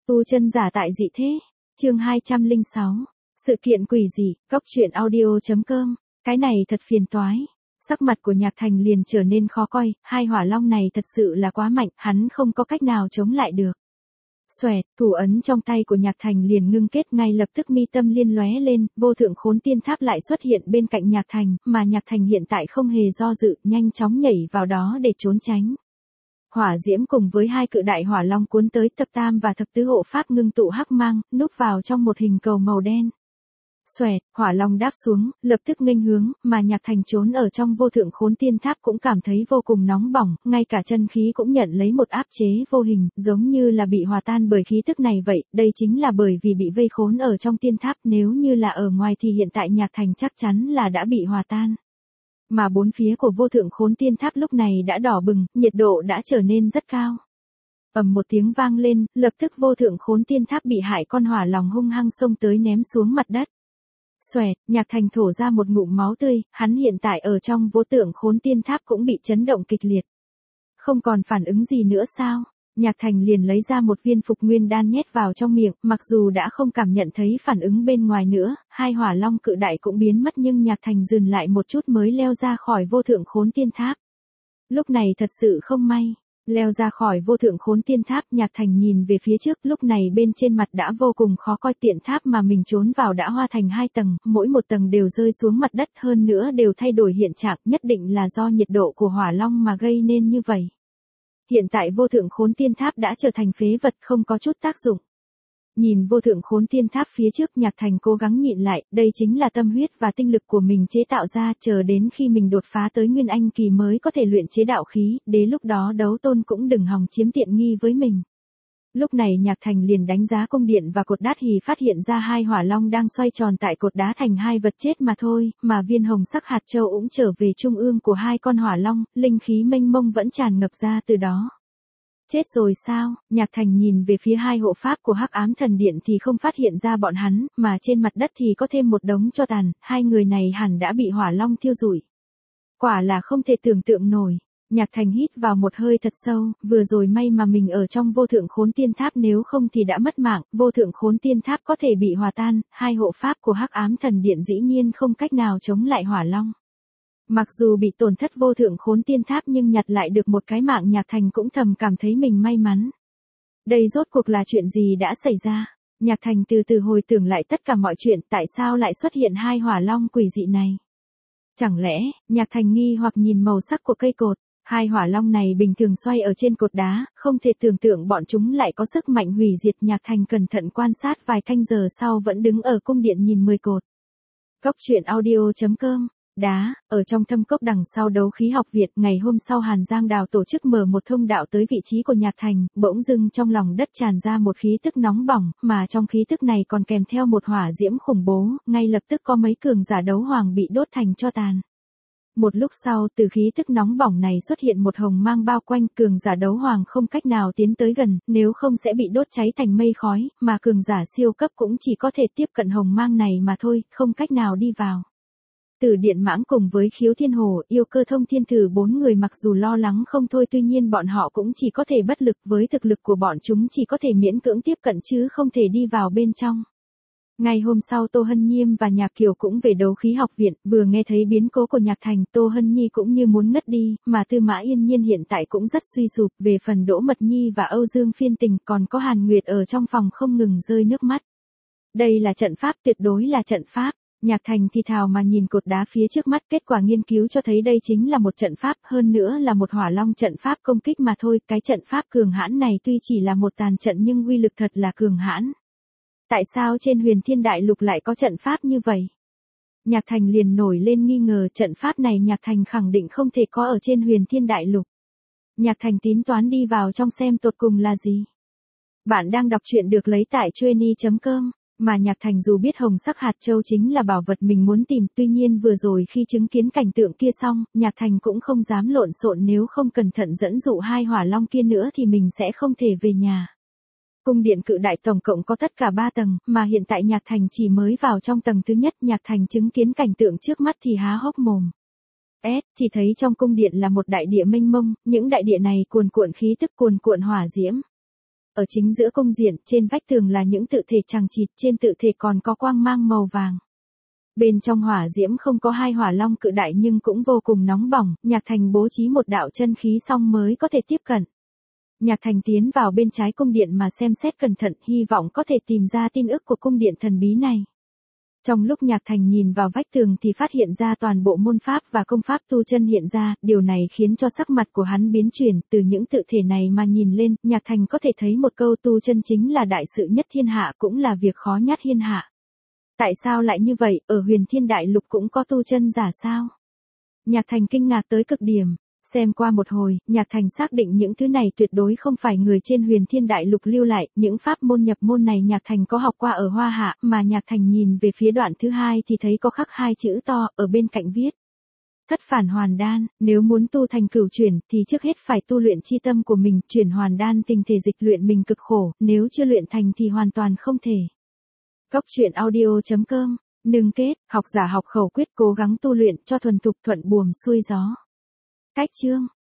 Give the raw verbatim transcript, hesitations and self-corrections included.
Tu chân giả tại dị thế. Chương hai trăm lẻ sáu. Sự kiện quỷ dị, góc truyện audio chấm com. Cái này thật phiền toái. Sắc mặt của Nhạc Thành liền trở nên khó coi, hai hỏa long này thật sự là quá mạnh, hắn không có cách nào chống lại được. Xoẹt, thủ ấn trong tay của Nhạc Thành liền ngưng kết, ngay lập tức mi tâm liên lóe lên, vô thượng khốn tiên tháp lại xuất hiện bên cạnh Nhạc Thành, mà Nhạc Thành hiện tại không hề do dự, nhanh chóng nhảy vào đó để trốn tránh. Hỏa diễm cùng với hai cự đại hỏa long cuốn tới, thập tam và thập tứ hộ pháp ngưng tụ hắc mang, núp vào trong một hình cầu màu đen. Xoẹt, hỏa long đáp xuống, lập tức nghênh hướng, mà Nhạc Thành trốn ở trong vô thượng khốn tiên tháp cũng cảm thấy vô cùng nóng bỏng, ngay cả chân khí cũng nhận lấy một áp chế vô hình, giống như là bị hòa tan bởi khí tức này vậy, đây chính là bởi vì bị vây khốn ở trong tiên tháp, nếu như là ở ngoài thì hiện tại Nhạc Thành chắc chắn là đã bị hòa tan. Mà bốn phía của vô thượng khốn tiên tháp lúc này đã đỏ bừng, nhiệt độ đã trở nên rất cao. Ầm một tiếng vang lên, lập tức vô thượng khốn tiên tháp bị hại con hỏa long hung hăng xông tới ném xuống mặt đất. Xoẹt, Nhạc Thành thổ ra một ngụm máu tươi, hắn hiện tại ở trong vô thượng khốn tiên tháp cũng bị chấn động kịch liệt. Không còn phản ứng gì nữa sao? Nhạc Thành liền lấy ra một viên phục nguyên đan nhét vào trong miệng, mặc dù đã không cảm nhận thấy phản ứng bên ngoài nữa, hai hỏa long cự đại cũng biến mất nhưng Nhạc Thành dừng lại một chút mới leo ra khỏi vô thượng khốn tiên tháp. Lúc này thật sự không may, leo ra khỏi vô thượng khốn tiên tháp, Nhạc Thành nhìn về phía trước, lúc này bên trên mặt đã vô cùng khó coi, tiện tháp mà mình trốn vào đã hoa thành hai tầng, mỗi một tầng đều rơi xuống mặt đất, hơn nữa đều thay đổi hiện trạng, nhất định là do nhiệt độ của hỏa long mà gây nên như vậy. Hiện tại vô thượng khốn tiên tháp đã trở thành phế vật, không có chút tác dụng. Nhìn vô thượng khốn tiên tháp phía trước, Nhạc Thành cố gắng nhịn lại, đây chính là tâm huyết và tinh lực của mình chế tạo ra, chờ đến khi mình đột phá tới Nguyên Anh kỳ mới có thể luyện chế đạo khí, đến lúc đó đấu tôn cũng đừng hòng chiếm tiện nghi với mình. Lúc này Nhạc Thành liền đánh giá cung điện và cột đá thì phát hiện ra hai hỏa long đang xoay tròn tại cột đá thành hai vật chết mà thôi, mà viên hồng sắc hạt châu cũng trở về trung ương của hai con hỏa long, linh khí mênh mông vẫn tràn ngập ra từ đó. Chết rồi sao? Nhạc Thành nhìn về phía hai hộ pháp của Hắc Ám Thần Điện thì không phát hiện ra bọn hắn, mà trên mặt đất thì có thêm một đống tro tàn, hai người này hẳn đã bị hỏa long thiêu rụi. Quả là không thể tưởng tượng nổi. Nhạc Thành hít vào một hơi thật sâu, vừa rồi may mà mình ở trong vô thượng khốn tiên tháp, nếu không thì đã mất mạng, vô thượng khốn tiên tháp có thể bị hòa tan, hai hộ pháp của Hắc Ám Thần Điện dĩ nhiên không cách nào chống lại hỏa long. Mặc dù bị tổn thất vô thượng khốn tiên tháp nhưng nhặt lại được một cái mạng, Nhạc Thành cũng thầm cảm thấy mình may mắn. Đây rốt cuộc là chuyện gì đã xảy ra? Nhạc Thành từ từ hồi tưởng lại tất cả mọi chuyện, tại sao lại xuất hiện hai hỏa long quỷ dị này? Chẳng lẽ, Nhạc Thành nghi hoặc nhìn màu sắc của cây cột, hai hỏa long này bình thường xoay ở trên cột đá, không thể tưởng tượng bọn chúng lại có sức mạnh hủy diệt. Nhạc Thành cẩn thận quan sát vài canh giờ sau vẫn đứng ở cung điện nhìn mười cột. Góc truyện audio chấm com. Đá, ở trong thâm cốc đằng sau đấu khí học viện, ngày hôm sau Hàn Giang Đào tổ chức mở một thông đạo tới vị trí của Nhạc Thành, bỗng dưng trong lòng đất tràn ra một khí tức nóng bỏng, mà trong khí tức này còn kèm theo một hỏa diễm khủng bố, ngay lập tức có mấy cường giả đấu hoàng bị đốt thành tro tàn. Một lúc sau, từ khí tức nóng bỏng này xuất hiện một hồng mang bao quanh, cường giả đấu hoàng không cách nào tiến tới gần, nếu không sẽ bị đốt cháy thành mây khói, mà cường giả siêu cấp cũng chỉ có thể tiếp cận hồng mang này mà thôi, không cách nào đi vào. Tử Điện Mãng cùng với Khiếu Thiên Hồ, Yêu Cơ Thông Thiên Thử bốn người mặc dù lo lắng không thôi, tuy nhiên bọn họ cũng chỉ có thể bất lực, với thực lực của bọn chúng chỉ có thể miễn cưỡng tiếp cận chứ không thể đi vào bên trong. Ngày hôm sau Tô Hân Nhiêm và Nhạc Kiều cũng về đấu khí học viện, vừa nghe thấy biến cố của Nhạc Thành, Tô Hân Nhi cũng như muốn ngất đi, mà Tư Mã Yên Nhiên hiện tại cũng rất suy sụp, về phần Đỗ Mật Nhi và Âu Dương Phiên Tình còn có Hàn Nguyệt ở trong phòng không ngừng rơi nước mắt. Đây là trận pháp, tuyệt đối là trận pháp. Nhạc Thành thì thào mà nhìn cột đá phía trước mắt, kết quả nghiên cứu cho thấy đây chính là một trận pháp, hơn nữa là một hỏa long trận pháp công kích mà thôi, cái trận pháp cường hãn này tuy chỉ là một tàn trận nhưng uy lực thật là cường hãn. Tại sao trên Huyền Thiên Đại Lục lại có trận pháp như vậy? Nhạc Thành liền nổi lên nghi ngờ, trận pháp này Nhạc Thành khẳng định không thể có ở trên Huyền Thiên Đại Lục. Nhạc Thành tính toán đi vào trong xem tột cùng là gì. Bạn đang đọc truyện được lấy tại chueny chấm com. Mà Nhạc Thành dù biết hồng sắc hạt châu chính là bảo vật mình muốn tìm, tuy nhiên vừa rồi khi chứng kiến cảnh tượng kia xong, Nhạc Thành cũng không dám lộn xộn, nếu không cẩn thận dẫn dụ hai hỏa long kia nữa thì mình sẽ không thể về nhà. Cung điện cự đại tổng cộng có tất cả ba tầng, mà hiện tại Nhạc Thành chỉ mới vào trong tầng thứ nhất. Nhạc Thành chứng kiến cảnh tượng trước mắt thì há hốc mồm. S, chỉ thấy trong cung điện là một đại địa mênh mông, những đại địa này cuồn cuộn khí tức, cuồn cuộn hỏa diễm. ở chính giữa cung diện, trên vách tường là những tự thể chằng chịt, trên tự thể còn có quang mang màu vàng. Bên trong hỏa diễm không có hai hỏa long cự đại nhưng cũng vô cùng nóng bỏng, Nhạc Thành bố trí một đạo chân khí xong mới có thể tiếp cận. Nhạc Thành tiến vào bên trái cung điện mà xem xét cẩn thận, hy vọng có thể tìm ra tin ức của cung điện thần bí này. Trong lúc Nhạc Thành nhìn vào vách tường thì phát hiện ra toàn bộ môn pháp và công pháp tu chân hiện ra, điều này khiến cho sắc mặt của hắn biến chuyển, từ những tự thể này mà nhìn lên, Nhạc Thành có thể thấy một câu tu chân chính là đại sự nhất thiên hạ cũng là việc khó nhất thiên hạ. Tại sao lại như vậy, ở Huyền Thiên Đại Lục cũng có tu chân giả sao? Nhạc Thành kinh ngạc tới cực điểm. Xem qua một hồi, Nhạc Thành xác định những thứ này tuyệt đối không phải người trên Huyền Thiên Đại Lục lưu lại, những pháp môn nhập môn này Nhạc Thành có học qua ở Hoa Hạ, mà Nhạc Thành nhìn về phía đoạn thứ hai thì thấy có khắc hai chữ to, ở bên cạnh viết. Thất phản hoàn đan, nếu muốn tu thành cửu chuyển thì trước hết phải tu luyện chi tâm của mình, chuyển hoàn đan tình thể dịch luyện mình cực khổ, nếu chưa luyện thành thì hoàn toàn không thể. Góc truyện audio chấm com, nương kết, học giả học khẩu quyết cố gắng tu luyện cho thuần thục thuận buồm xuôi gió. Cách chương